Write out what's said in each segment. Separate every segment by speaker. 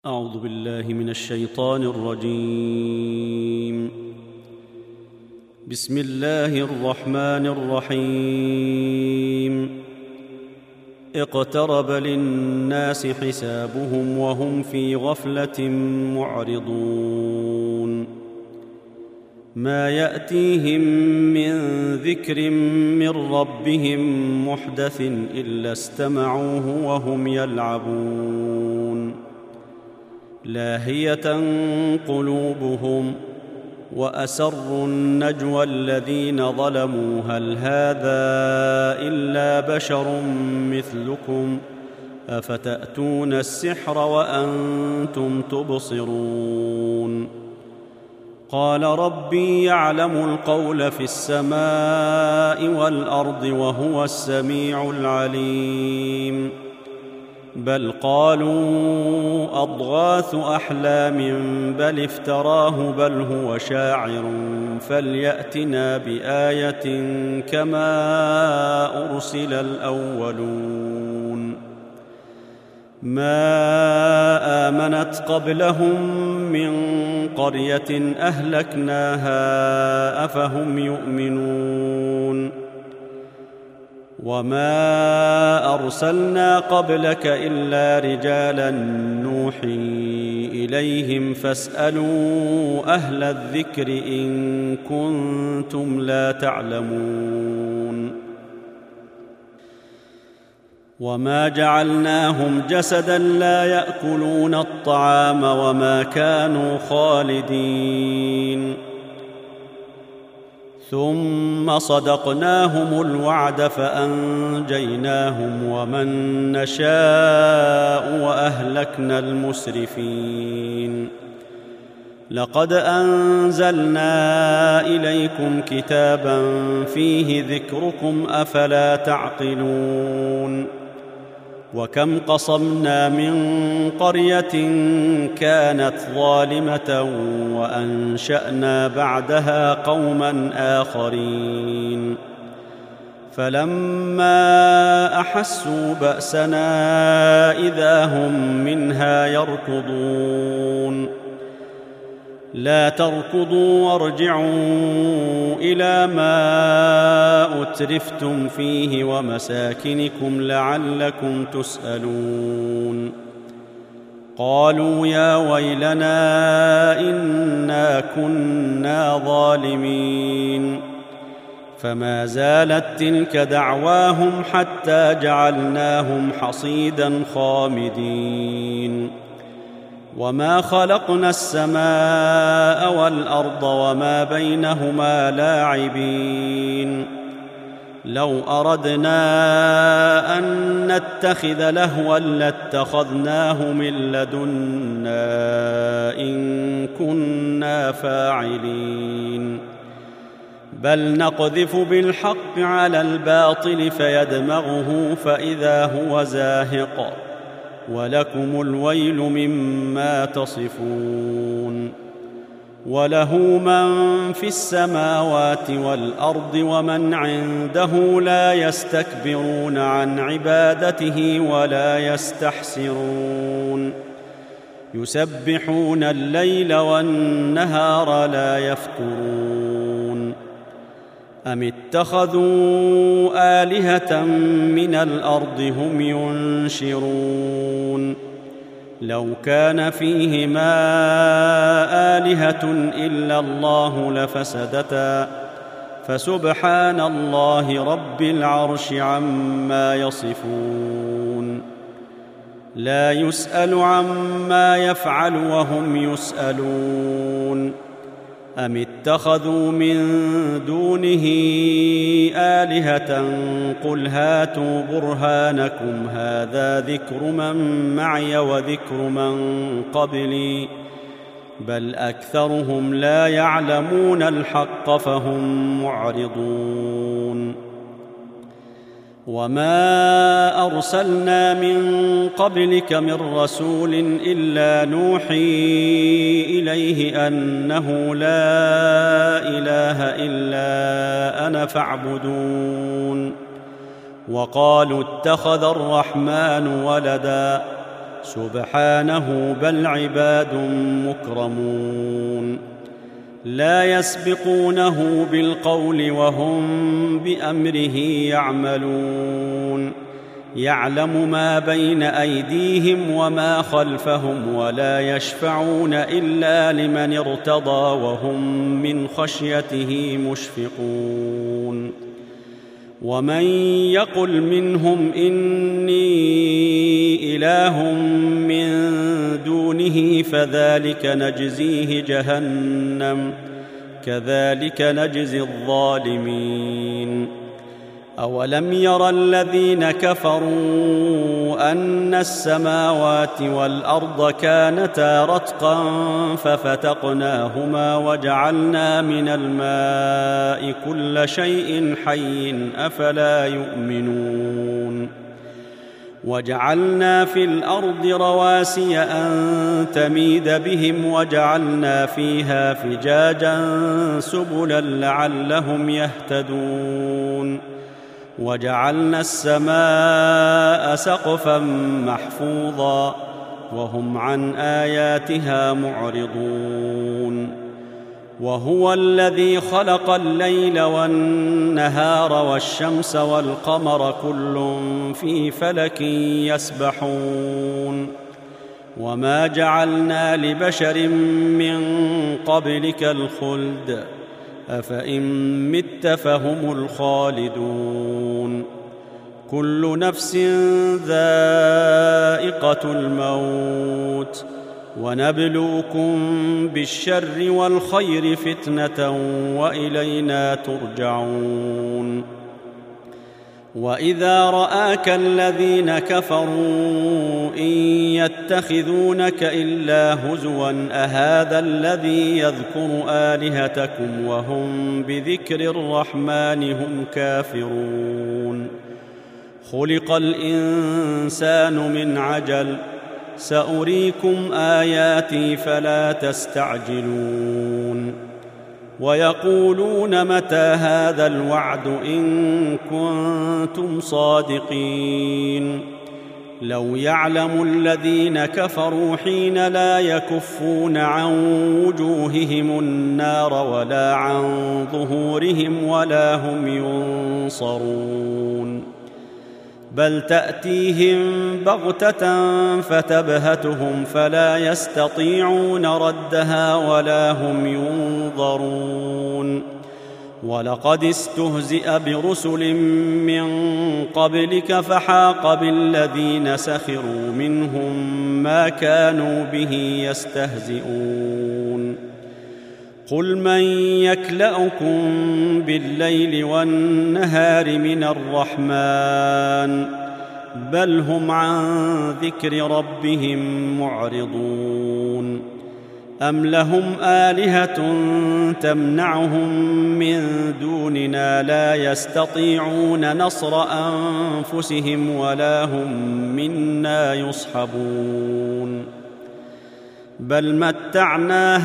Speaker 1: أعوذ بالله من الشيطان الرجيم. بسم الله الرحمن الرحيم. اقترب للناس حسابهم وهم في غفلة معرضون. ما يأتيهم من ذكر من ربهم محدث إلا استمعوه وهم يلعبون. لاهية قلوبهم وأسروا النجوى الذين ظلموا هل هذا إلا بشر مثلكم أفتأتون السحر وأنتم تبصرون. قال ربي يعلم القول في السماء والأرض وهو السميع العليم. بل قالوا أضغاث أحلام بل افتراه بل هو شاعر فليأتنا بآية كما أرسل الأولون. ما آمنت قبلهم من قرية أهلكناها أفهم يؤمنون. وما أرسلنا قبلك إلا رجالا نوحي إليهم فاسألوا أهل الذكر إن كنتم لا تعلمون. وما جعلناهم جسدا لا يأكلون الطعام وما كانوا خالدين. ثم صدقناهم الوعد فأنجيناهم ومن نشاء وأهلكنا المسرفين. لقد أنزلنا إليكم كتابا فيه ذكركم أفلا تعقلون. وكم قصمنا من قرية كانت ظالمة وأنشأنا بعدها قوما آخرين. فلما أحسوا بأسنا إذا هم منها يركضون. لا تركضوا وارجعوا إلى ما أترفتم فيه ومساكنكم لعلكم تسألون. قالوا يا ويلنا إنا كنا ظالمين. فما زالت تلك دعواهم حتى جعلناهم حصيدا خامدين. وما خلقنا السماء والأرض وما بينهما لاعبين. لو أردنا أن نتخذ لهوا لاتخذناه من لدنا إن كنا فاعلين. بل نقذف بالحق على الباطل فيدمغه فإذا هو زاهق ولكم الويل مما تصفون. وله من في السماوات والأرض ومن عنده لا يستكبرون عن عبادته ولا يستحسرون. يسبحون الليل والنهار لا يفترون. أم اتخذوا آلهة من الأرض هم ينشرون. لو كان فيهما آلهة إلا الله لفسدتا فسبحان الله رب العرش عما يصفون. لا يسأل عما يفعل وهم يسألون. أم اتخذوا من دونه آلهة قل هاتوا برهانكم هذا ذكر من معي وذكر من قبلي بل أكثرهم لا يعلمون الحق فهم معرضون. وما أرسلنا من قبلك من رسول إلا نوحي إليه أنه لا إله إلا أنا فاعبدون. وقالوا اتخذ الرحمن ولدا سبحانه بل عباد مكرمون لا يسبقونه بالقول وهم بأمره يعملون يعلم ما بين أيديهم وما خلفهم ولا يشفعون إلا لمن ارتضى وهم من خشيته مشفقون ومن يقل منهم إني إله من دونه فذلك نجزيه جهنم كذلك نجزي الظالمين أولم ير الذين كفروا أن السماوات والأرض كانتا رتقا ففتقناهما وجعلنا من الماء كل شيء حي أفلا يؤمنون وجعلنا في الأرض رواسي أن تميد بهم وجعلنا فيها فجاجا سبلا لعلهم يهتدون وجعلنا السماء سقفا محفوظا وهم عن آياتها معرضون وهو الذي خلق الليل والنهار والشمس والقمر كل في فلك يسبحون وما جعلنا لبشر من قبلك الخلد أفإن مت فهم الخالدون كل نفس ذائقة الموت ونبلوكم بالشر والخير فتنة وإلينا ترجعون وإذا رآك الذين كفروا إن يتخذونك إلا هزوا أهذا الذي يذكر آلهتكم وهم بذكر الرحمن هم كافرون خلق الإنسان من عجل سأريكم آياتي فلا تستعجلون ويقولون متى هذا الوعد إن كنتم صادقين لو يعلم الذين كفروا حين لا يكفون عن وجوههم النار ولا عن ظهورهم ولا هم ينصرون بل تأتيهم بغتة فتبهتهم فلا يستطيعون ردها ولا هم ينظرون ولقد استهزئ برسل من قبلك فحاق بالذين سخروا منهم ما كانوا به يستهزئون قل من يكلأكم بالليل والنهار من الرحمن بل هم عن ذكر ربهم معرضون أم لهم آلهة تمنعهم من دوننا لا يستطيعون نصر أنفسهم ولا هم منا يصحبون بل متعنا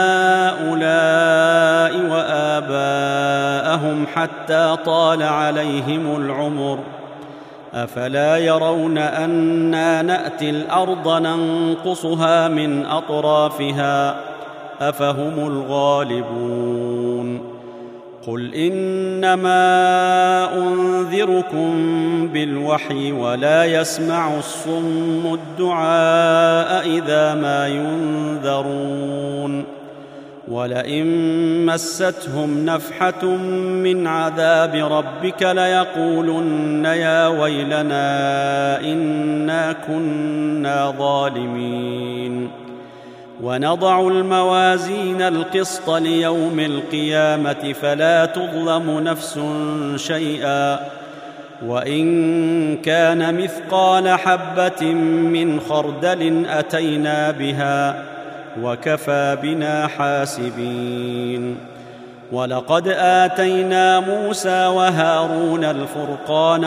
Speaker 1: هؤلاء وآباءهم حتى طال عليهم العمر أفلا يرون أنا نأتي الأرض ننقصها من أطرافها أفهم الغالبون قل إنما أنذركم بالوحي ولا يسمع الصم الدعاء إذا ما ينذرون ولئن مستهم نفحة من عذاب ربك ليقولن يا ويلنا إنا كنا ظالمين ونضع الموازين القسط ليوم القيامة فلا تظلم نفس شيئا وإن كان مثقال حبة من خردل أتينا بها وكفى بنا حاسبين ولقد آتينا موسى وهارون الفرقان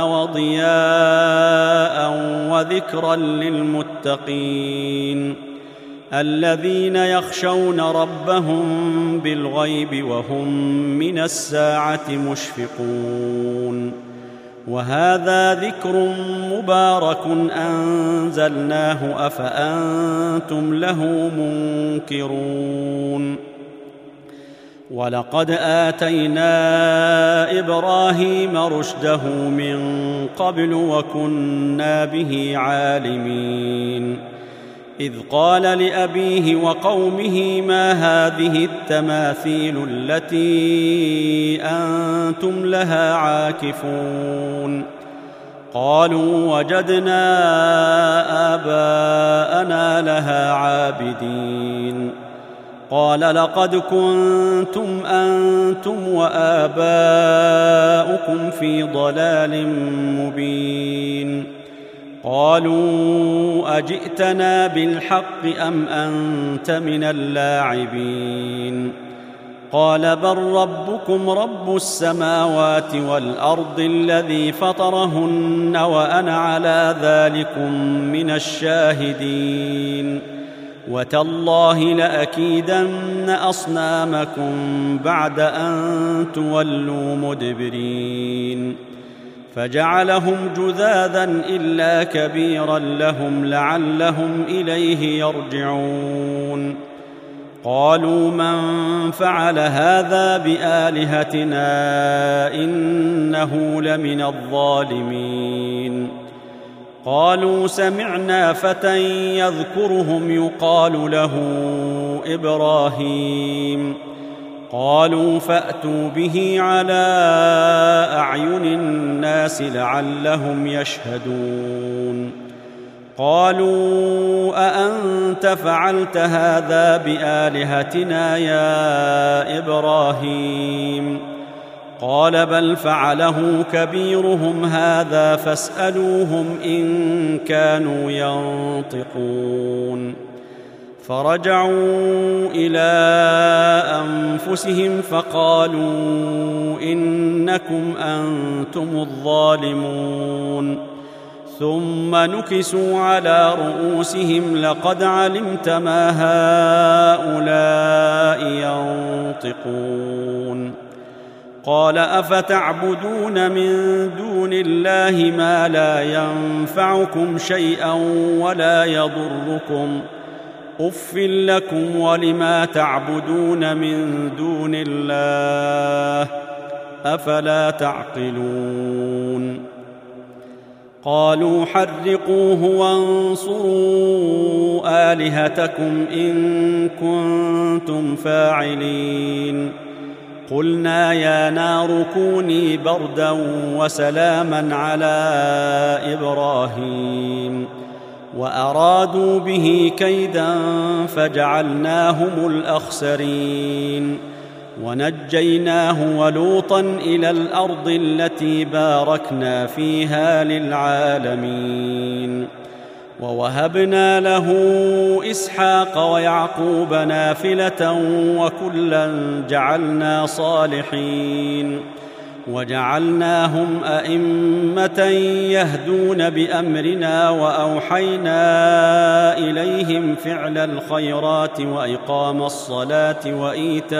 Speaker 1: وضياء وذكرا للمتقين الذين يخشون ربهم بالغيب وهم من الساعة مشفقون وهذا ذكر مبارك أنزلناه أفأنتم له منكرون ولقد آتينا إبراهيم رشده من قبل وكنا به عالمين إذ قال لأبيه وقومه ما هذه التماثيل التي أنتم لها عاكفون قالوا وجدنا آباءنا لها عابدين قال لقد كنتم أنتم وآباؤكم في ضلال مبين قالوا أجئتنا بالحق أم أنت من اللاعبين قال بل ربكم رب السماوات والأرض الذي فطرهن وأنا على ذلكم من الشاهدين وتالله لأكيدن أصنامكم بعد أن تولوا مدبرين فجعلهم جذاذا إلا كبيرا لهم لعلهم إليه يرجعون قالوا من فعل هذا بآلهتنا إنه لمن الظالمين قالوا سمعنا فتى يذكرهم يقال له إبراهيم قالوا فأتوا به على أعين الناس لعلهم يشهدون قالوا أأنت فعلت هذا بآلهتنا يا إبراهيم قال بل فعله كبيرهم هذا فاسألوهم إن كانوا ينطقون فرجعوا إلى أنفسهم فقالوا إنكم أنتم الظالمون ثم نكسوا على رؤوسهم لقد علمت ما هؤلاء ينطقون قال أفتعبدون من دون الله ما لا ينفعكم شيئا ولا يضركم أف لكم ولما تعبدون من دون الله أفلا تعقلون قالوا حرقوه وانصروا آلهتكم إن كنتم فاعلين قلنا يا نار كوني بردا وسلاما على إبراهيم وأرادوا به كيدا فجعلناهم الأخسرين ونجيناه ولوطا إلى الأرض التي باركنا فيها للعالمين ووهبنا له إسحاق ويعقوب نافلة وكلا جعلنا صالحين وجعلناهم أئمة يهدون بأمرنا وأوحينا إليهم فعل الخيرات وإقام الصلاة وإيتاء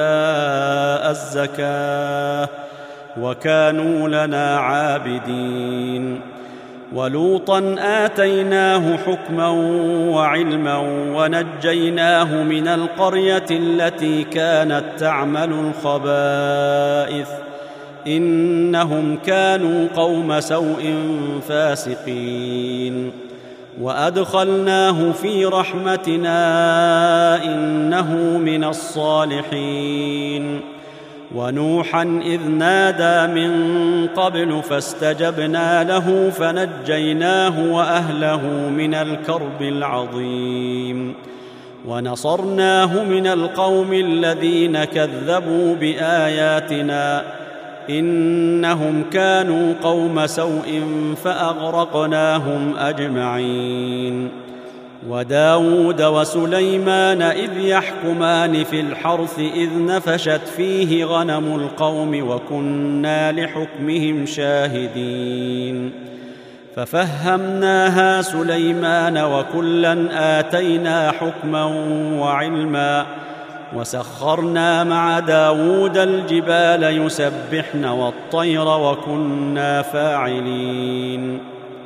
Speaker 1: الزكاة وكانوا لنا عابدين ولوطا آتيناه حكما وعلما ونجيناه من القرية التي كانت تعمل الخبائث إنهم كانوا قوم سوء فاسقين وأدخلناه في رحمتنا إنه من الصالحين ونوحا إذ نادى من قبل فاستجبنا له فنجيناه وأهله من الكرب العظيم ونصرناه من القوم الذين كذبوا بآياتنا إنهم كانوا قوم سوء فأغرقناهم أجمعين وداود وسليمان إذ يحكمان في الحرث إذ نفشت فيه غنم القوم وكنا لحكمهم شاهدين ففهمناها سليمان وكلا آتينا حكما وعلما وسخرنا مع داود الجبال يسبحن والطير وكنا فاعلين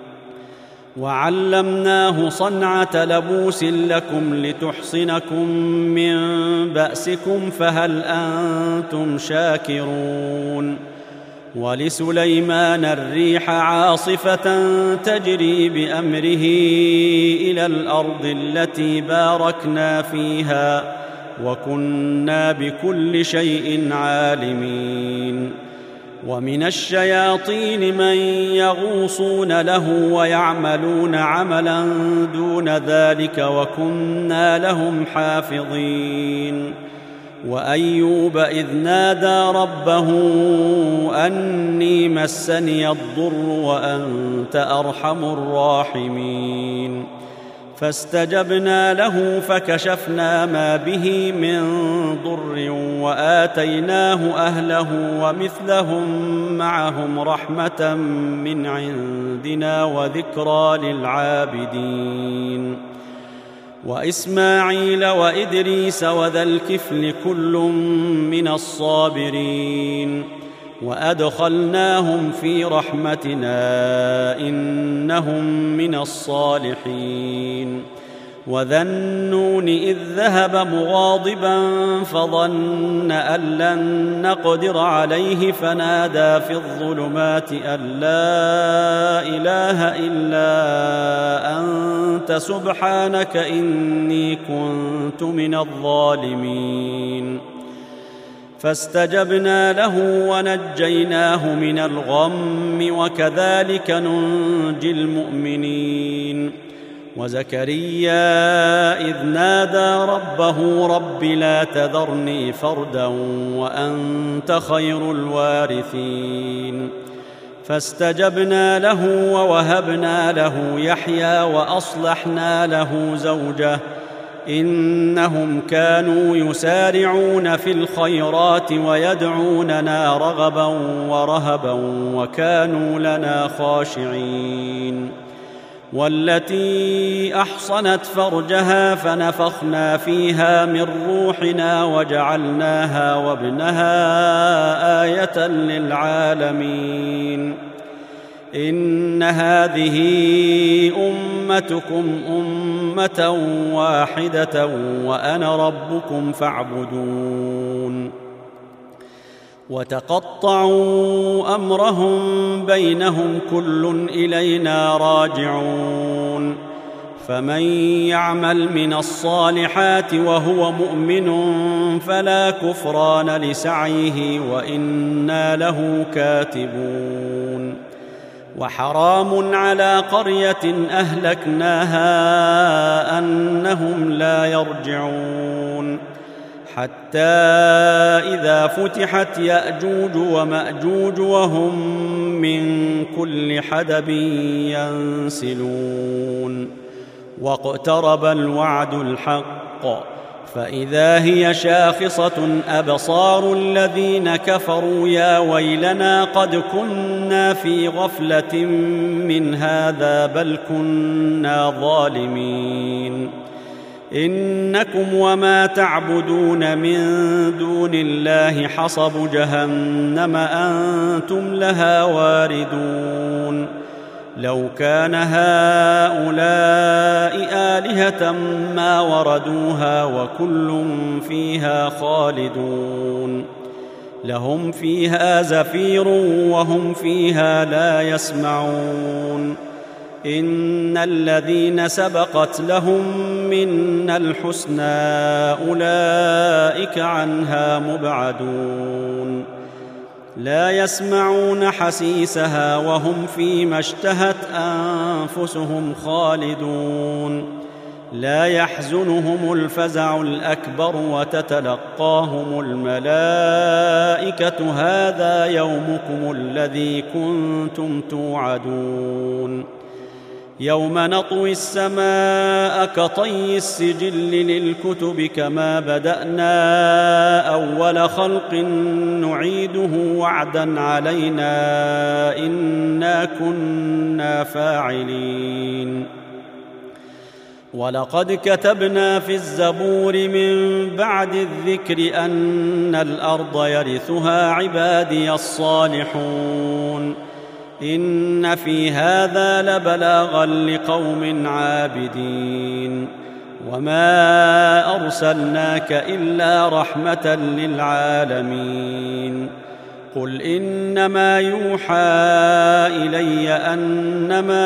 Speaker 1: وعلمناه صنعة لبوس لكم لتحصنكم من بأسكم فهل أنتم شاكرون ولسليمان الريح عاصفة تجري بأمره إلى الأرض التي باركنا فيها وكنا بكل شيء عالمين ومن الشياطين من يغوصون له ويعملون عملا دون ذلك وكنا لهم حافظين وأيوب إذ نادى ربه أني مسني الضر وأنت أرحم الراحمين فاستجبنا له فكشفنا ما به من ضر وآتيناه أهله ومثلهم معهم رحمة من عندنا وذكرى للعابدين وإسماعيل وإدريس وذا الكفل كل من الصابرين وأدخلناهم في رحمتنا إنهم من الصالحين وذا النون إذ ذهب مغاضبا فظن أن لن نقدر عليه فنادى في الظلمات أن لا إله إلا أنت سبحانك إني كنت من الظالمين فاستجبنا له ونجيناه من الغم وكذلك ننجي المؤمنين وزكريا إذ نادى ربه رب لا تذرني فردا وأنت خير الوارثين فاستجبنا له ووهبنا له يحيى وأصلحنا له زوجه إنهم كانوا يسارعون في الخيرات ويدعوننا رغبا ورهبا وكانوا لنا خاشعين والتي أحصنت فرجها فنفخنا فيها من روحنا وجعلناها وابنها آية للعالمين إن هذه أمتكم أمة واحدة وأنا ربكم فاعبدون وتقطعوا أمرهم بينهم كل إلينا راجعون فمن يعمل من الصالحات وهو مؤمن فلا كفران لسعيه وإنا له كاتبون وحرام على قرية أهلكناها أنهم لا يرجعون حتى إذا فتحت يأجوج ومأجوج وهم من كل حدب ينسلون واقترب الوعد الحق فإذا هي شاخصة أبصار الذين كفروا يا ويلنا قد كنا في غفلة من هذا بل كنا ظالمين إنكم وما تعبدون من دون الله حصب جهنم أنتم لها واردون لو كان هؤلاء آلهة ما وردوها وكل فيها خالدون لهم فيها زفير وهم فيها لا يسمعون إن الذين سبقت لهم منا الحسنى أولئك عنها مبعدون لا يسمعون حسيسها وهم فيما اشتهت أنفسهم خالدون لا يحزنهم الفزع الأكبر وتتلقاهم الملائكة هذا يومكم الذي كنتم توعدون يوم نطوي السماء كطي السجل للكتب كما بدأنا أول خلق نعيده وعدا علينا إنا كنا فاعلين ولقد كتبنا في الزبور من بعد الذكر أن الأرض يرثها عبادي الصالحون إن في هذا لبلاغا لقوم عابدين وما أرسلناك إلا رحمة للعالمين قل إنما يوحى إلي أنما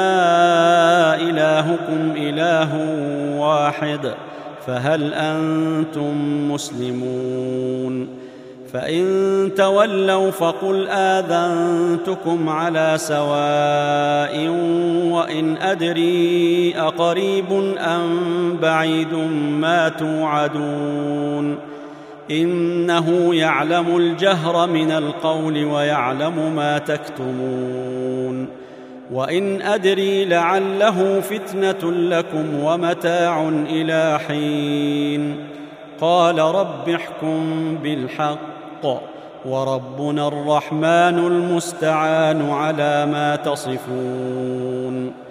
Speaker 1: إلهكم إله واحد فهل أنتم مسلمون فإن تولوا فقل آذنتكم على سواء وإن أدري أقريب أم بعيد ما توعدون إنه يعلم الجهر من القول ويعلم ما تكتمون وإن أدري لعله فتنة لكم ومتاع إلى حين قال رب احكم بالحق وربنا الرحمن المستعان على ما تصفون